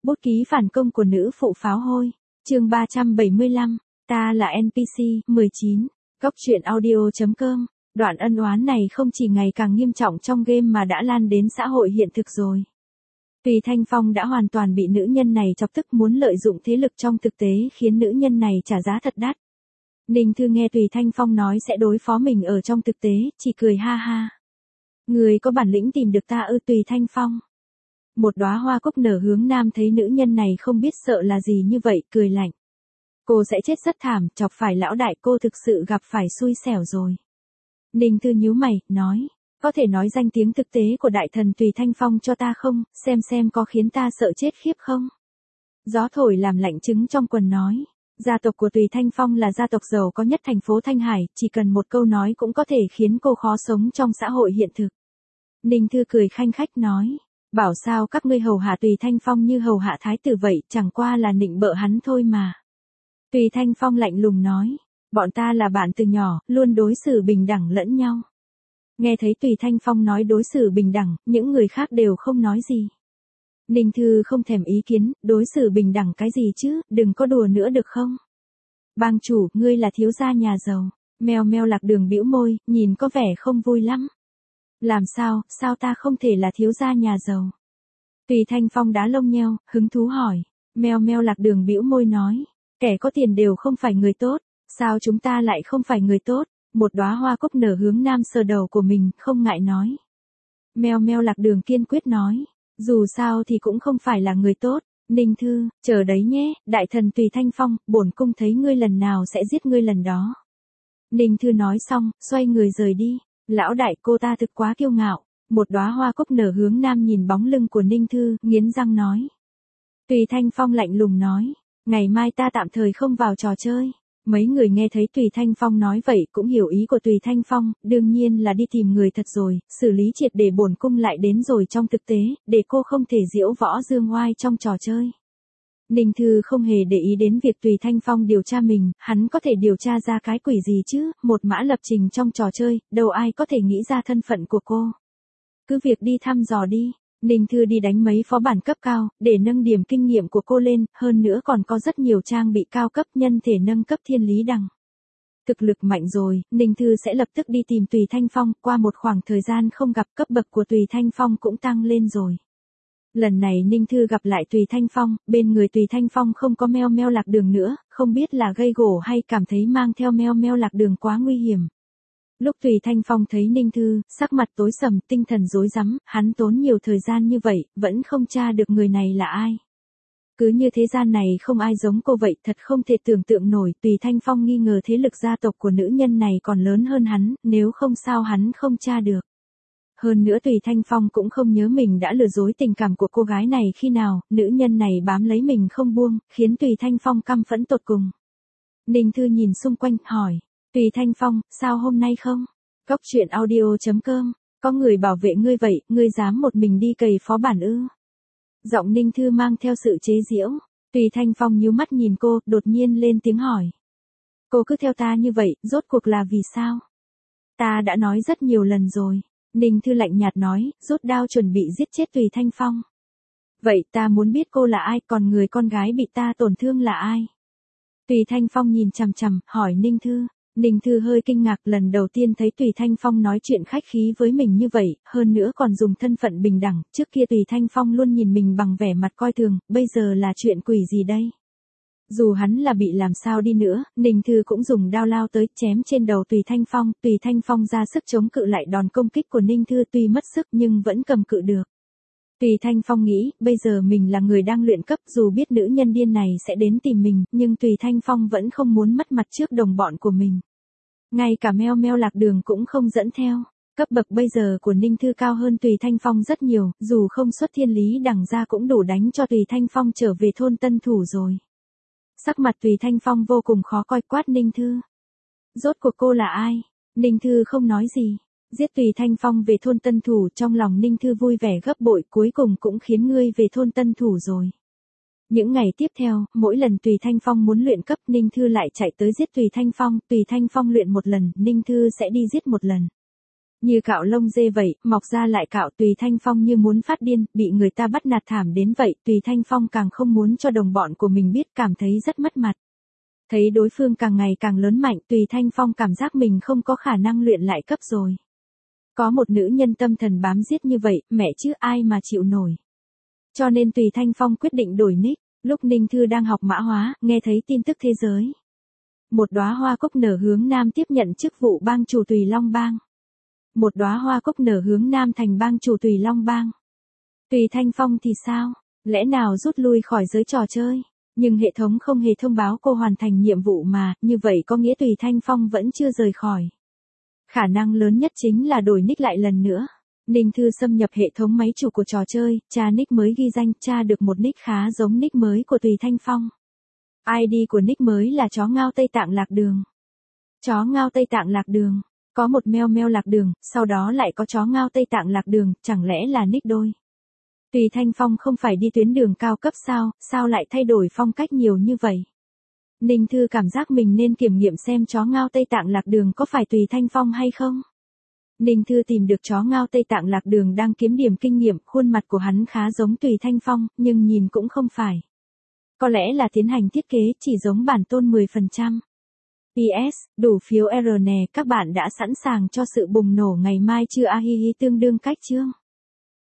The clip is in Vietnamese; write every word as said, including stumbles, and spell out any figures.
Bút ký phản công của nữ phụ pháo hôi. Chương ba trăm bảy mươi lăm, ta là en pê xê, mười chín. Góc truyện audio.com. Đoạn ân oán này không chỉ ngày càng nghiêm trọng trong game mà đã lan đến xã hội hiện thực rồi. Tùy Thanh Phong đã hoàn toàn bị nữ nhân này chọc tức, muốn lợi dụng thế lực trong thực tế khiến nữ nhân này trả giá thật đắt. Ninh Thư nghe Tùy Thanh Phong nói sẽ đối phó mình ở trong thực tế, chỉ cười ha ha. Người có bản lĩnh tìm được ta ư? Tùy Thanh Phong. Một đóa hoa cúc nở hướng nam thấy nữ nhân này không biết sợ là gì như vậy, cười lạnh. Cô sẽ chết rất thảm, chọc phải lão đại, cô thực sự gặp phải xui xẻo rồi. Ninh Thư nhíu mày, nói, có thể nói danh tiếng thực tế của đại thần Tùy Thanh Phong cho ta không, xem xem có khiến ta sợ chết khiếp không? Gió thổi làm lạnh trứng trong quần nói, gia tộc của Tùy Thanh Phong là gia tộc giàu có nhất thành phố Thanh Hải, chỉ cần một câu nói cũng có thể khiến cô khó sống trong xã hội hiện thực. Ninh Thư cười khanh khách nói, bảo sao các ngươi hầu hạ Tùy Thanh Phong như hầu hạ thái tử vậy, chẳng qua là nịnh bợ hắn thôi mà. Tùy Thanh Phong lạnh lùng nói, bọn ta là bạn từ nhỏ, luôn đối xử bình đẳng lẫn nhau. Nghe thấy Tùy Thanh Phong nói đối xử bình đẳng, những người khác đều không nói gì. Ninh Thư không thèm ý kiến, đối xử bình đẳng cái gì chứ, đừng có đùa nữa được không? Bang chủ, ngươi là thiếu gia nhà giàu. Meo Meo Lạc Đường bĩu môi, nhìn có vẻ không vui lắm. Làm sao, sao ta không thể là thiếu gia nhà giàu? Tùy Thanh Phong đá lông nheo, hứng thú hỏi. Meo Meo Lạc Đường bĩu môi nói, kẻ có tiền đều không phải người tốt, sao chúng ta lại không phải người tốt? Một đóa hoa cúc nở hướng nam sờ đầu của mình, không ngại nói. Meo Meo Lạc Đường kiên quyết nói, dù sao thì cũng không phải là người tốt. Ninh Thư, chờ đấy nhé, đại thần Tùy Thanh Phong, bổn cung thấy ngươi lần nào sẽ giết ngươi lần đó. Ninh Thư nói xong, xoay người rời đi. Lão đại, cô ta thực quá kiêu ngạo. Một đóa hoa cúc nở hướng nam nhìn bóng lưng của Ninh Thư, nghiến răng nói. Tùy Thanh Phong lạnh lùng nói, ngày mai ta tạm thời không vào trò chơi. Mấy người nghe thấy Tùy Thanh Phong nói vậy cũng hiểu ý của Tùy Thanh Phong, đương nhiên là đi tìm người thật rồi, xử lý triệt để bổn cung lại đến rồi trong thực tế, để cô không thể diễu võ dương oai trong trò chơi. Ninh Thư không hề để ý đến việc Tùy Thanh Phong điều tra mình, hắn có thể điều tra ra cái quỷ gì chứ, một mã lập trình trong trò chơi, đâu ai có thể nghĩ ra thân phận của cô. Cứ việc đi thăm dò đi. Ninh Thư đi đánh mấy phó bản cấp cao, để nâng điểm kinh nghiệm của cô lên, hơn nữa còn có rất nhiều trang bị cao cấp nhân thể nâng cấp thiên lý đằng. Thực lực mạnh rồi, Ninh Thư sẽ lập tức đi tìm Tùy Thanh Phong, qua một khoảng thời gian không gặp cấp bậc của Tùy Thanh Phong cũng tăng lên rồi. Lần này Ninh Thư gặp lại Tùy Thanh Phong, bên người Tùy Thanh Phong không có Meo Meo Lạc Đường nữa, không biết là gây gổ hay cảm thấy mang theo Meo Meo Lạc Đường quá nguy hiểm. Lúc Tùy Thanh Phong thấy Ninh Thư, sắc mặt tối sầm, tinh thần rối rắm, hắn tốn nhiều thời gian như vậy, vẫn không tra được người này là ai. Cứ như thế gian này không ai giống cô vậy, thật không thể tưởng tượng nổi. Tùy Thanh Phong nghi ngờ thế lực gia tộc của nữ nhân này còn lớn hơn hắn, nếu không sao hắn không tra được. Hơn nữa Tùy Thanh Phong cũng không nhớ mình đã lừa dối tình cảm của cô gái này khi nào, nữ nhân này bám lấy mình không buông, khiến Tùy Thanh Phong căm phẫn tột cùng. Ninh Thư nhìn xung quanh, hỏi. Tùy Thanh Phong, sao hôm nay không? Góc truyện audio.com, có người bảo vệ ngươi vậy, ngươi dám một mình đi cày phó bản ư? Giọng Ninh Thư mang theo sự chế giễu. Tùy Thanh Phong nhíu mắt nhìn cô, đột nhiên lên tiếng hỏi. Cô cứ theo ta như vậy, rốt cuộc là vì sao? Ta đã nói rất nhiều lần rồi. Ninh Thư lạnh nhạt nói, rút đao chuẩn bị giết chết Tùy Thanh Phong. Vậy ta muốn biết cô là ai, còn người con gái bị ta tổn thương là ai? Tùy Thanh Phong nhìn chằm chằm, hỏi Ninh Thư. Ninh Thư hơi kinh ngạc, lần đầu tiên thấy Tùy Thanh Phong nói chuyện khách khí với mình như vậy, hơn nữa còn dùng thân phận bình đẳng, trước kia Tùy Thanh Phong luôn nhìn mình bằng vẻ mặt coi thường, bây giờ là chuyện quỷ gì đây? Dù hắn là bị làm sao đi nữa, Ninh Thư cũng dùng đao lao tới, chém trên đầu Tùy Thanh Phong, Tùy Thanh Phong ra sức chống cự lại đòn công kích của Ninh Thư, tuy mất sức nhưng vẫn cầm cự được. Tùy Thanh Phong nghĩ, bây giờ mình là người đang luyện cấp, dù biết nữ nhân điên này sẽ đến tìm mình, nhưng Tùy Thanh Phong vẫn không muốn mất mặt trước đồng bọn của mình. Ngay cả Meo Meo Lạc Đường cũng không dẫn theo. Cấp bậc bây giờ của Ninh Thư cao hơn Tùy Thanh Phong rất nhiều, dù không xuất thiên lý đằng ra cũng đủ đánh cho Tùy Thanh Phong trở về thôn Tân Thủ rồi. Sắc mặt Tùy Thanh Phong vô cùng khó coi, quát Ninh Thư. Rốt cuộc cô là ai? Ninh Thư không nói gì. Giết Tùy Thanh Phong về thôn Tân Thủ, trong lòng Ninh Thư vui vẻ gấp bội, cuối cùng cũng khiến ngươi về thôn Tân Thủ rồi. Những ngày tiếp theo, mỗi lần Tùy Thanh Phong muốn luyện cấp, Ninh Thư lại chạy tới giết Tùy Thanh Phong, Tùy Thanh Phong luyện một lần, Ninh Thư sẽ đi giết một lần. Như cạo lông dê vậy, mọc ra lại cạo. Tùy Thanh Phong như muốn phát điên, bị người ta bắt nạt thảm đến vậy. Tùy Thanh Phong càng không muốn cho đồng bọn của mình biết, cảm thấy rất mất mặt. Thấy đối phương càng ngày càng lớn mạnh, Tùy Thanh Phong cảm giác mình không có khả năng luyện lại cấp rồi. Có một nữ nhân tâm thần bám giết như vậy, mẹ chứ ai mà chịu nổi. Cho nên Tùy Thanh Phong quyết định đổi nick. Lúc Ninh Thư đang học mã hóa, nghe thấy tin tức thế giới. Một đóa hoa cúc nở hướng nam tiếp nhận chức vụ bang chủ Tùy Long Bang. Một đóa hoa cúc nở hướng nam thành bang chủ Tùy Long Bang. Tùy Thanh Phong thì sao? Lẽ nào rút lui khỏi giới trò chơi? Nhưng hệ thống không hề thông báo cô hoàn thành nhiệm vụ mà, như vậy có nghĩa Tùy Thanh Phong vẫn chưa rời khỏi. Khả năng lớn nhất chính là đổi nick lại lần nữa. Ninh Thư xâm nhập hệ thống máy chủ của trò chơi, tra nick mới ghi danh, tra được một nick khá giống nick mới của Tùy Thanh Phong. i đê của nick mới là chó ngao Tây Tạng lạc đường. Chó ngao Tây Tạng lạc đường. Có một meo meo lạc đường, sau đó lại có chó ngao Tây Tạng lạc đường, chẳng lẽ là nick đôi. Tùy Thanh Phong không phải đi tuyến đường cao cấp sao, sao lại thay đổi phong cách nhiều như vậy? Ninh Thư cảm giác mình nên kiểm nghiệm xem chó ngao Tây Tạng lạc đường có phải Tùy Thanh Phong hay không. Ninh Thư tìm được chó ngao Tây Tạng lạc đường đang kiếm điểm kinh nghiệm, khuôn mặt của hắn khá giống Tùy Thanh Phong, nhưng nhìn cũng không phải. Có lẽ là tiến hành thiết kế chỉ giống bản tôn mười phần trăm. pê ét, đủ phiếu R nè, các bạn đã sẵn sàng cho sự bùng nổ ngày mai chưa? A hi hi tương đương cách chương.